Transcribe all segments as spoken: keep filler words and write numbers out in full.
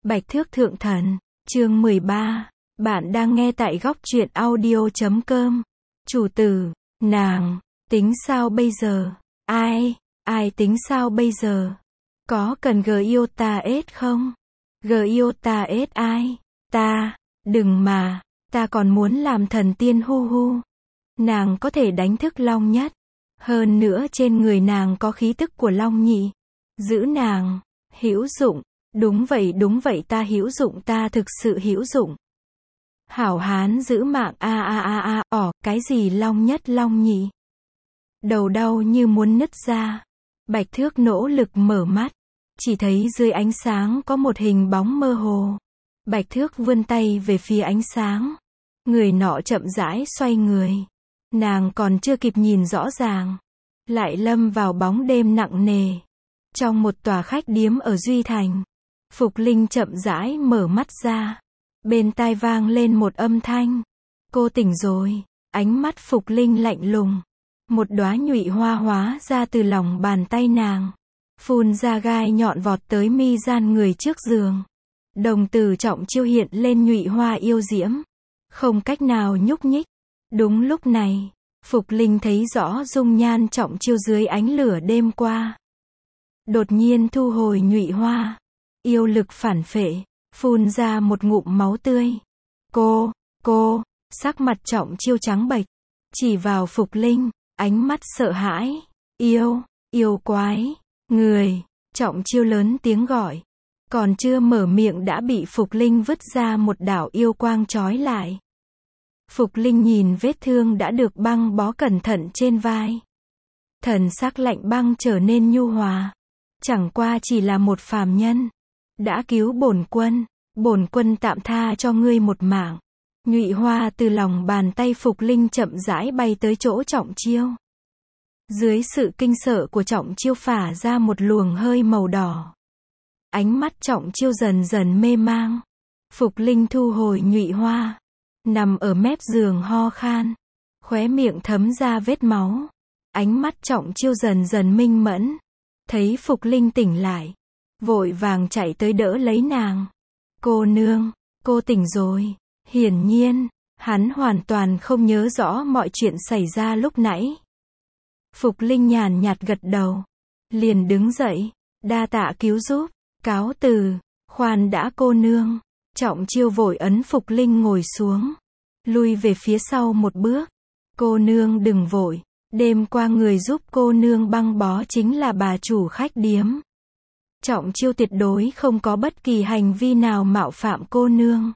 Bạch Thước Thượng Thần, chương mười ba. Bạn đang nghe tại góc truyện audio chấm com. Chủ tử, nàng, tính sao bây giờ? Ai, ai tính sao bây giờ? Có cần Giota S không? Giota S ai? Ta, đừng mà, ta còn muốn làm thần tiên hu hu. Nàng có thể đánh thức Long Nhất. Hơn nữa trên người nàng có khí tức của Long Nhị. Giữ nàng, hữu dụng. Đúng vậy đúng vậy ta hữu dụng ta thực sự hữu dụng. Hảo hán giữ mạng a a a a ỏ cái gì Long Nhất Long Nhị. Đầu đau như muốn nứt ra. Bạch Thước nỗ lực mở mắt. Chỉ thấy dưới ánh sáng có một hình bóng mơ hồ. Bạch Thước vươn tay về phía ánh sáng. Người nọ chậm rãi xoay người. Nàng còn chưa kịp nhìn rõ ràng. Lại lâm vào bóng đêm nặng nề. Trong một tòa khách điếm ở Duy Thành. Phục Linh chậm rãi mở mắt ra. Bên tai vang lên một âm thanh. Cô tỉnh rồi. Ánh mắt Phục Linh lạnh lùng. Một đóa nhụy hoa hóa ra từ lòng bàn tay nàng. Phun ra gai nhọn vọt tới mi gian người trước giường. Đồng tử Trọng Chiêu hiện lên nhụy hoa yêu diễm. Không cách nào nhúc nhích. Đúng lúc này, Phục Linh thấy rõ dung nhan Trọng Chiêu dưới ánh lửa đêm qua. Đột nhiên thu hồi nhụy hoa. Yêu lực phản phệ, phun ra một ngụm máu tươi. Cô, cô, sắc mặt Trọng Chiêu trắng bệch, chỉ vào Phục Linh, ánh mắt sợ hãi. Yêu, yêu quái, người, Trọng Chiêu lớn tiếng gọi. Còn chưa mở miệng đã bị Phục Linh vứt ra một đạo yêu quang trói lại. Phục Linh nhìn vết thương đã được băng bó cẩn thận trên vai. Thần sắc lạnh băng trở nên nhu hòa. Chẳng qua chỉ là một phàm nhân. Đã cứu bổn quân, bổn quân tạm tha cho ngươi một mạng. Nhụy hoa từ lòng bàn tay Phục Linh chậm rãi bay tới chỗ Trọng Chiêu. Dưới sự kinh sợ của Trọng Chiêu phả ra một luồng hơi màu đỏ. Ánh mắt Trọng Chiêu dần dần mê mang. Phục Linh thu hồi nhụy hoa. Nằm ở mép giường ho khan. Khóe miệng thấm ra vết máu. Ánh mắt Trọng Chiêu dần dần minh mẫn. Thấy Phục Linh tỉnh lại. Vội vàng chạy tới đỡ lấy nàng. Cô nương, cô tỉnh rồi. Hiển nhiên, hắn hoàn toàn không nhớ rõ mọi chuyện xảy ra lúc nãy. Phục Linh nhàn nhạt gật đầu. Liền đứng dậy. Đa tạ cứu giúp. Cáo từ. Khoan đã cô nương. Trọng Chiêu vội ấn Phục Linh ngồi xuống. Lui về phía sau một bước. Cô nương đừng vội. Đêm qua người giúp cô nương băng bó chính là bà chủ khách điếm. Trọng Chiêu tuyệt đối không có bất kỳ hành vi nào mạo phạm cô nương.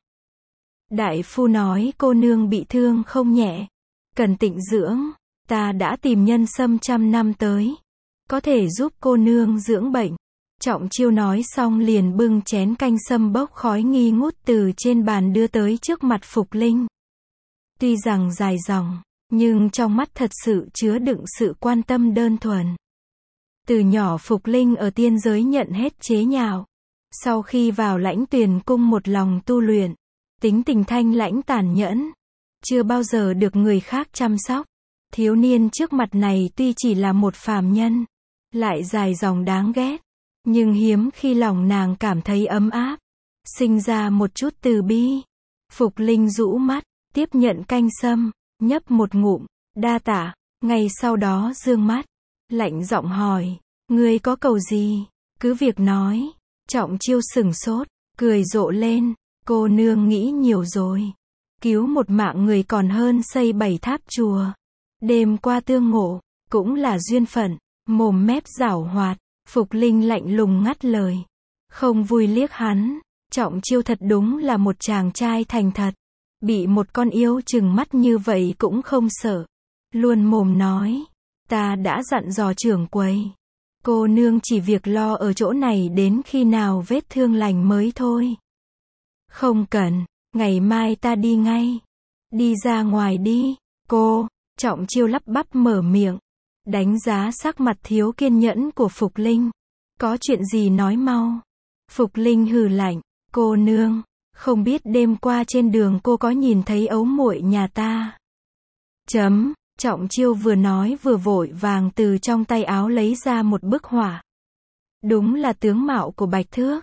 Đại phu nói cô nương bị thương không nhẹ. Cần tịnh dưỡng. Ta đã tìm nhân sâm trăm năm tới. Có thể giúp cô nương dưỡng bệnh. Trọng Chiêu nói xong liền bưng chén canh sâm bốc khói nghi ngút từ trên bàn đưa tới trước mặt Phục Linh. Tuy rằng dài dòng, nhưng trong mắt thật sự chứa đựng sự quan tâm đơn thuần. Từ nhỏ Phục Linh ở tiên giới nhận hết chế nhạo. Sau khi vào Lãnh Tuyền cung một lòng tu luyện, tính tình thanh lãnh tàn nhẫn, chưa bao giờ được người khác chăm sóc. Thiếu niên trước mặt này tuy chỉ là một phàm nhân, lại dài dòng đáng ghét, nhưng hiếm khi lòng nàng cảm thấy ấm áp, sinh ra một chút từ bi. Phục Linh rũ mắt, tiếp nhận canh sâm, nhấp một ngụm, đa tạ, ngay sau đó dương mắt, lạnh giọng hỏi, ngươi có cầu gì, cứ việc nói. Trọng Chiêu sửng sốt, cười rộ lên, cô nương nghĩ nhiều rồi. Cứu một mạng người còn hơn xây bảy tháp chùa. Đêm qua tương ngộ, cũng là duyên phận. Mồm mép giảo hoạt, Phục Linh lạnh lùng ngắt lời. Không vui liếc hắn. Trọng Chiêu thật đúng là một chàng trai thành thật. Bị một con yêu chừng mắt như vậy cũng không sợ. Luôn mồm nói. Ta đã dặn dò trưởng quầy. Cô nương chỉ việc lo ở chỗ này đến khi nào vết thương lành mới thôi. Không cần, ngày mai ta đi ngay. Đi ra ngoài đi, cô. Trọng Chiêu lắp bắp mở miệng. Đánh giá sắc mặt thiếu kiên nhẫn của Phục Linh. Có chuyện gì nói mau. Phục Linh hừ lạnh. Cô nương, không biết đêm qua trên đường cô có nhìn thấy ấu muội nhà ta. Chấm. Trọng Chiêu vừa nói vừa vội vàng từ trong tay áo lấy ra một bức họa. Đúng là tướng mạo của Bạch Thước.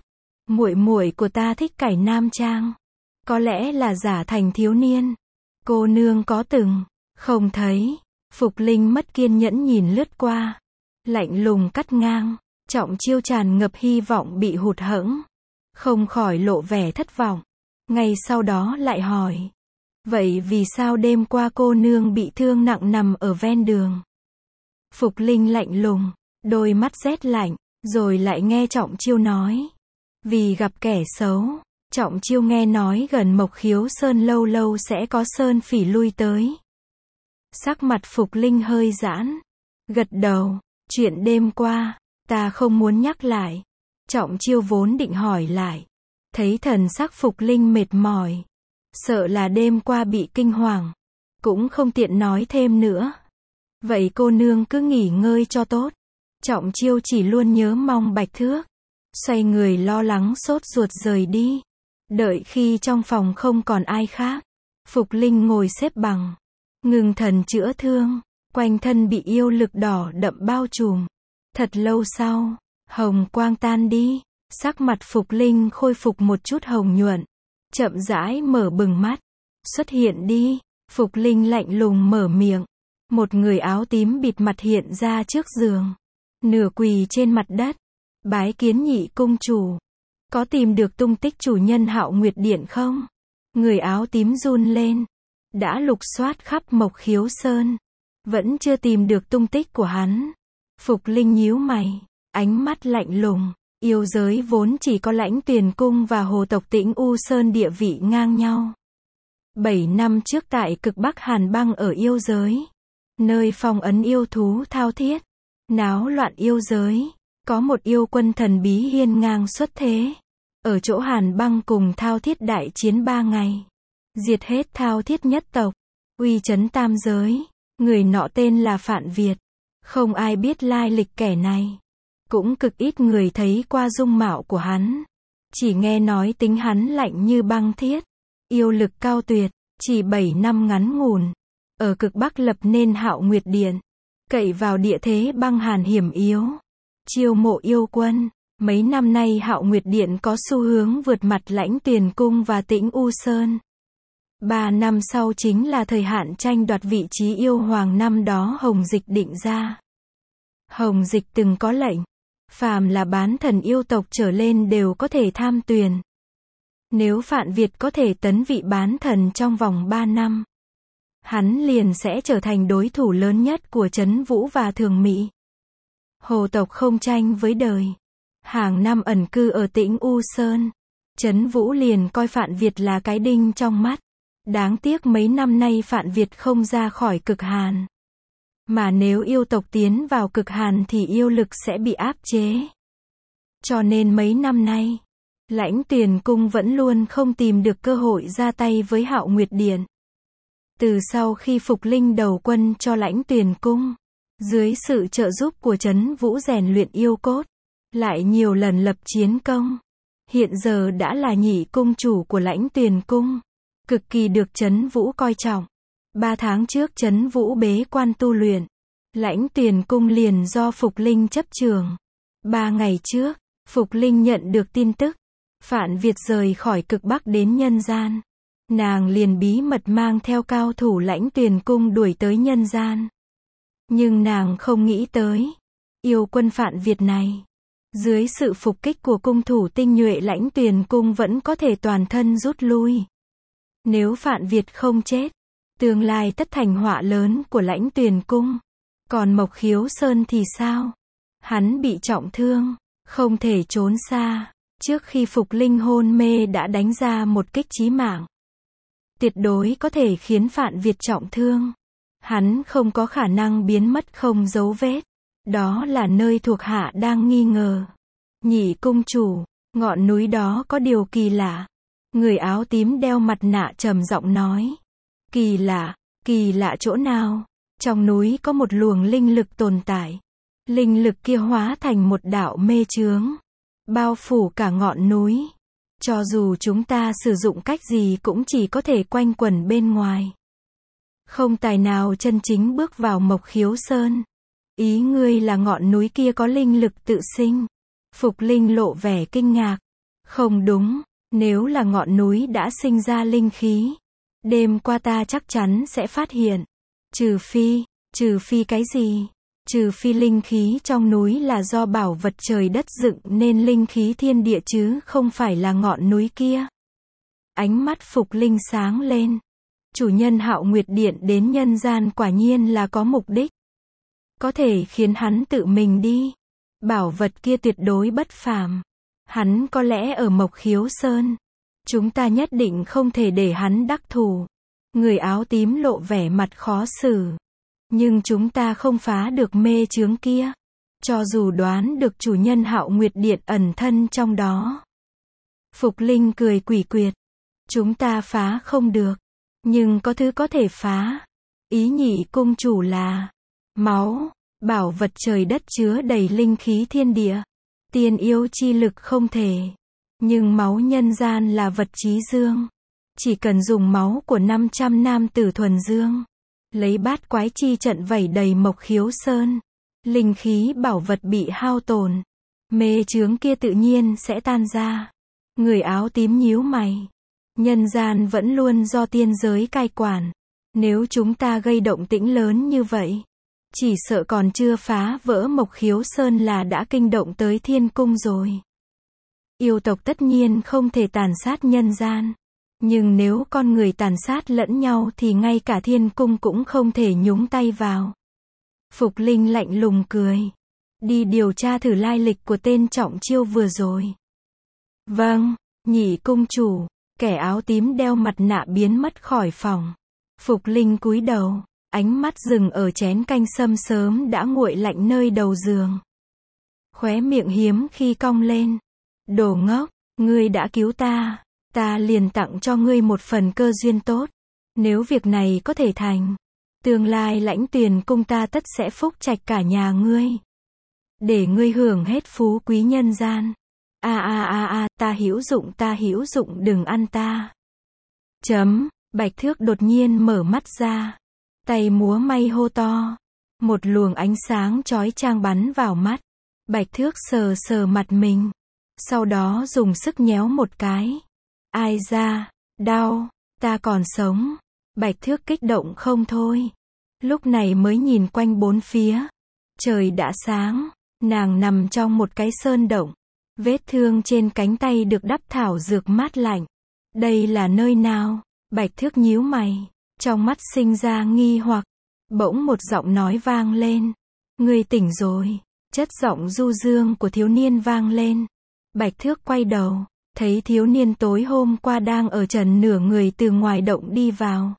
Muội muội của ta thích cải nam trang. Có lẽ là giả thành thiếu niên. Cô nương có từng, không thấy. Phục Linh mất kiên nhẫn nhìn lướt qua. Lạnh lùng cắt ngang. Trọng Chiêu tràn ngập hy vọng bị hụt hẫng. Không khỏi lộ vẻ thất vọng. Ngay sau đó lại hỏi. Vậy vì sao đêm qua cô nương bị thương nặng nằm ở ven đường? Phục Linh lạnh lùng, đôi mắt rét lạnh, rồi lại nghe Trọng Chiêu nói. Vì gặp kẻ xấu. Trọng Chiêu nghe nói gần Mộc Khiếu Sơn lâu lâu sẽ có sơn phỉ lui tới. Sắc mặt Phục Linh hơi giãn. Gật đầu, chuyện đêm qua, ta không muốn nhắc lại. Trọng Chiêu vốn định hỏi lại. Thấy thần sắc Phục Linh mệt mỏi. Sợ là đêm qua bị kinh hoàng. Cũng không tiện nói thêm nữa. Vậy cô nương cứ nghỉ ngơi cho tốt. Trọng Chiêu chỉ luôn nhớ mong Bạch Thước. Xoay người lo lắng sốt ruột rời đi. Đợi khi trong phòng không còn ai khác. Phục Linh ngồi xếp bằng. Ngừng thần chữa thương. Quanh thân bị yêu lực đỏ đậm bao trùm. Thật lâu sau, hồng quang tan đi. Sắc mặt Phục Linh khôi phục một chút hồng nhuận. Chậm rãi mở bừng mắt. Xuất hiện đi. Phục Linh lạnh lùng mở miệng. Một người áo tím bịt mặt hiện ra trước giường. Nửa quỳ trên mặt đất. Bái kiến Nhị cung chủ. Có tìm được tung tích chủ nhân Hạo Nguyệt Điện không? Người áo tím run lên. Đã lục soát khắp Mộc Khiếu Sơn. Vẫn chưa tìm được tung tích của hắn. Phục Linh nhíu mày. Ánh mắt lạnh lùng. Yêu giới vốn chỉ có Lãnh Tuyền Cung và hồ tộc Tĩnh U Sơn địa vị ngang nhau. Bảy năm trước tại cực Bắc Hàn băng ở yêu giới. Nơi phong ấn yêu thú thao thiết. Náo loạn yêu giới. Có một yêu quân thần bí hiên ngang xuất thế. Ở chỗ Hàn băng cùng thao thiết đại chiến ba ngày. Diệt hết thao thiết nhất tộc. Uy chấn tam giới. Người nọ tên là Phạn Việt. Không ai biết lai lịch kẻ này. Cũng cực ít người thấy qua dung mạo của hắn. Chỉ nghe nói tính hắn lạnh như băng thiết. Yêu lực cao tuyệt. Chỉ bảy năm ngắn ngủn. Ở cực Bắc lập nên Hạo Nguyệt Điện. Cậy vào địa thế băng hàn hiểm yếu. Chiêu mộ yêu quân. Mấy năm nay Hạo Nguyệt Điện có xu hướng vượt mặt Lãnh Tuyền Cung và Tĩnh U Sơn. Ba năm sau chính là thời hạn tranh đoạt vị trí yêu hoàng năm đó Hồng Dịch định ra. Hồng Dịch từng có lệnh. Phàm là bán thần yêu tộc trở lên đều có thể tham tuyển. Nếu Phạn Việt có thể tấn vị bán thần trong vòng ba năm. Hắn liền sẽ trở thành đối thủ lớn nhất của Trấn Vũ và Thường Mỹ. Hồ tộc không tranh với đời. Hàng năm ẩn cư ở Tĩnh U Sơn. Trấn Vũ liền coi Phạn Việt là cái đinh trong mắt. Đáng tiếc mấy năm nay Phạn Việt không ra khỏi cực hàn. Mà nếu yêu tộc tiến vào cực hàn thì yêu lực sẽ bị áp chế. Cho nên mấy năm nay, Lãnh Tuyền Cung vẫn luôn không tìm được cơ hội ra tay với Hạo Nguyệt Điện. Từ sau khi Phục Linh đầu quân cho Lãnh Tuyền Cung, dưới sự trợ giúp của Trấn Vũ rèn luyện yêu cốt, lại nhiều lần lập chiến công. Hiện giờ đã là nhị cung chủ của Lãnh Tuyền Cung, cực kỳ được Trấn Vũ coi trọng. Ba tháng trước Trấn Vũ bế quan tu luyện, Lãnh Tuyền Cung liền do Phục Linh chấp trường. Ba ngày trước, Phục Linh nhận được tin tức, Phạn Việt rời khỏi cực Bắc đến nhân gian. Nàng liền bí mật mang theo cao thủ Lãnh Tuyền Cung đuổi tới nhân gian. Nhưng nàng không nghĩ tới, yêu quân Phạn Việt này, dưới sự phục kích của cung thủ tinh nhuệ Lãnh Tuyền Cung vẫn có thể toàn thân rút lui. Nếu Phạn Việt không chết, tương lai tất thành họa lớn của Lãnh Tuyền Cung. Còn Mộc Khiếu Sơn thì sao? Hắn bị trọng thương, không thể trốn xa. Trước khi Phục Linh hôn mê đã đánh ra một kích chí mạng. Tuyệt đối có thể khiến Phạn Việt trọng thương. Hắn không có khả năng biến mất không dấu vết. Đó là nơi thuộc hạ đang nghi ngờ. Nhị cung chủ, ngọn núi đó có điều kỳ lạ. Người áo tím đeo mặt nạ trầm giọng nói. Kỳ lạ, kỳ lạ chỗ nào? Trong núi có một luồng linh lực tồn tại. Linh lực kia hóa thành một đạo mê chướng, bao phủ cả ngọn núi. Cho dù chúng ta sử dụng cách gì cũng chỉ có thể quanh quẩn bên ngoài. Không tài nào chân chính bước vào Mộc Khiếu Sơn. Ý ngươi là ngọn núi kia có linh lực tự sinh. Phục Linh lộ vẻ kinh ngạc. Không đúng, nếu là ngọn núi đã sinh ra linh khí, đêm qua ta chắc chắn sẽ phát hiện. Trừ phi, trừ phi cái gì? Trừ phi linh khí trong núi là do bảo vật trời đất dựng nên linh khí thiên địa chứ không phải là ngọn núi kia. Ánh mắt Phục Linh sáng lên. Chủ nhân Hạo Nguyệt Điện đến nhân gian quả nhiên là có mục đích. Có thể khiến hắn tự mình đi. Bảo vật kia tuyệt đối bất phàm. Hắn có lẽ ở Mộc Khiếu Sơn. Chúng ta nhất định không thể để hắn đắc thủ. Người áo tím lộ vẻ mặt khó xử. Nhưng chúng ta không phá được mê chướng kia. Cho dù đoán được chủ nhân Hạo Nguyệt Điện ẩn thân trong đó. Phục Linh cười quỷ quyệt. Chúng ta phá không được. Nhưng có thứ có thể phá. Ý nhị cung chủ là máu, bảo vật trời đất chứa đầy linh khí thiên địa. Tiên yêu chi lực không thể. Nhưng máu nhân gian là vật chí dương. Chỉ cần dùng máu của năm trăm nam tử thuần dương. Lấy bát quái chi trận vẩy đầy Mộc Khiếu Sơn. Linh khí bảo vật bị hao tổn. Mê chướng kia tự nhiên sẽ tan ra. Người áo tím nhíu mày. Nhân gian vẫn luôn do tiên giới cai quản. Nếu chúng ta gây động tĩnh lớn như vậy, chỉ sợ còn chưa phá vỡ Mộc Khiếu Sơn là đã kinh động tới thiên cung rồi. Yêu tộc tất nhiên không thể tàn sát nhân gian. Nhưng nếu con người tàn sát lẫn nhau thì ngay cả thiên cung cũng không thể nhúng tay vào. Phục Linh lạnh lùng cười. Đi điều tra thử lai lịch của tên trọng chiêu vừa rồi. Vâng, nhị cung chủ. Kẻ áo tím đeo mặt nạ biến mất khỏi phòng. Phục Linh cúi đầu, ánh mắt dừng ở chén canh sâm sớm đã nguội lạnh nơi đầu giường. Khóe miệng hiếm khi cong lên. Đồ ngốc, ngươi đã cứu ta, ta liền tặng cho ngươi một phần cơ duyên tốt. Nếu việc này có thể thành, tương lai Lãnh Tuyền cung ta tất sẽ phúc trạch cả nhà ngươi. Để ngươi hưởng hết phú quý nhân gian. A a a a, ta hữu dụng ta hữu dụng đừng ăn ta. Chấm, Bạch Thước đột nhiên mở mắt ra. Tay múa may hô to. Một luồng ánh sáng chói chang bắn vào mắt. Bạch Thước sờ sờ mặt mình. Sau đó dùng sức nhéo một cái. Ai da, đau, ta còn sống. Bạch Thước kích động không thôi. Lúc này mới nhìn quanh bốn phía. Trời đã sáng, nàng nằm trong một cái sơn động. Vết thương trên cánh tay được đắp thảo dược mát lạnh. Đây là nơi nào? Bạch Thước nhíu mày. Trong mắt sinh ra nghi hoặc. Bỗng một giọng nói vang lên. Ngươi tỉnh rồi. Chất giọng du dương của thiếu niên vang lên. Bạch Thước quay đầu. Thấy thiếu niên tối hôm qua đang ở trần nửa người từ ngoài động đi vào.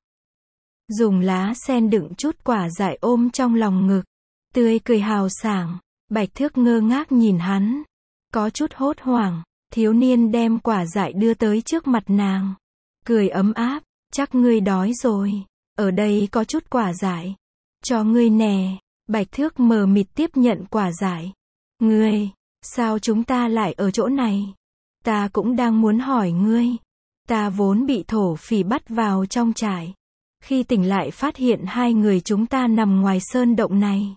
Dùng lá sen đựng chút quả dại ôm trong lòng ngực. Tươi cười hào sảng. Bạch Thước ngơ ngác nhìn hắn. Có chút hốt hoảng, thiếu niên đem quả dại đưa tới trước mặt nàng. Cười ấm áp, chắc ngươi đói rồi, ở đây có chút quả dại. Cho ngươi nè, Bạch Thước mờ mịt tiếp nhận quả dại. Ngươi, sao chúng ta lại ở chỗ này? Ta cũng đang muốn hỏi ngươi. Ta vốn bị thổ phỉ bắt vào trong trại. Khi tỉnh lại phát hiện hai người chúng ta nằm ngoài sơn động này.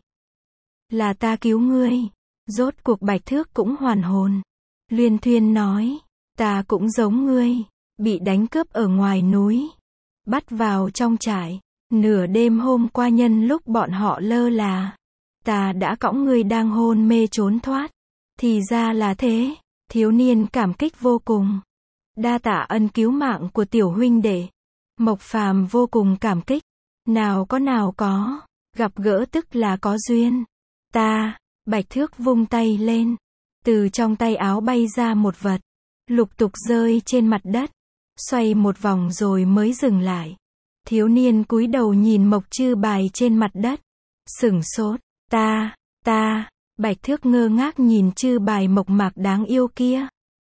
Là ta cứu ngươi. Rốt cuộc Bạch Thước cũng hoàn hồn. Luyên thuyên nói, ta cũng giống ngươi, bị đánh cướp ở ngoài núi. Bắt vào trong trại, nửa đêm hôm qua nhân lúc bọn họ lơ là. Ta đã cõng ngươi đang hôn mê trốn thoát. Thì ra là thế, thiếu niên cảm kích vô cùng. Đa tạ ân cứu mạng của tiểu huynh đệ. Mộc Phàm vô cùng cảm kích. Nào có nào có, gặp gỡ tức là có duyên. Ta... Bạch Thước vung tay lên. Từ trong tay áo bay ra một vật. Lục tục rơi trên mặt đất. Xoay một vòng rồi mới dừng lại. Thiếu niên cúi đầu nhìn mộc chư bài trên mặt đất. Sửng sốt. Ta, ta. Bạch Thước ngơ ngác nhìn chư bài mộc mạc đáng yêu kia.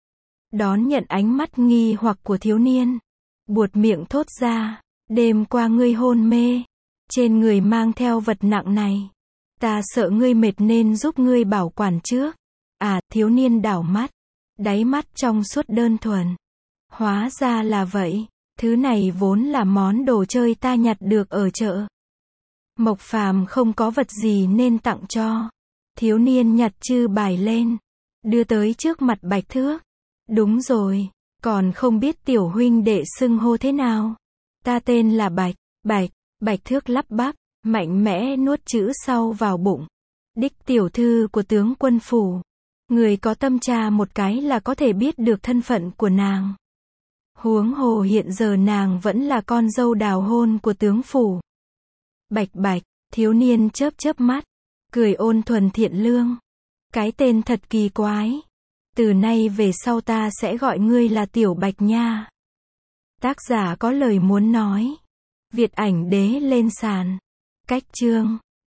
Đón nhận ánh mắt nghi hoặc của thiếu niên. Buột miệng thốt ra. Đêm qua ngươi hôn mê. Trên người mang theo vật nặng này. Ta sợ ngươi mệt nên giúp ngươi bảo quản trước. À, thiếu niên đảo mắt. Đáy mắt trong suốt đơn thuần. Hóa ra là vậy. Thứ này vốn là món đồ chơi ta nhặt được ở chợ. Mộc Phàm không có vật gì nên tặng cho. Thiếu niên nhặt chư bài lên. Đưa tới trước mặt Bạch Thước. Đúng rồi, còn không biết tiểu huynh đệ xưng hô thế nào. Ta tên là Bạch, Bạch, Bạch Thước lắp bắp, mạnh mẽ nuốt chữ sau vào bụng. Đích tiểu thư của tướng quân phủ. Người có tâm tra một cái là có thể biết được thân phận của nàng. Huống hồ hiện giờ nàng vẫn là con dâu đào hôn của tướng phủ. Bạch Bạch, thiếu niên chớp chớp mắt, cười ôn thuần thiện lương. Cái tên thật kỳ quái. Từ nay về sau ta sẽ gọi ngươi là Tiểu Bạch nha. Tác giả có lời muốn nói. Việt ảnh đế lên sàn. Cách chương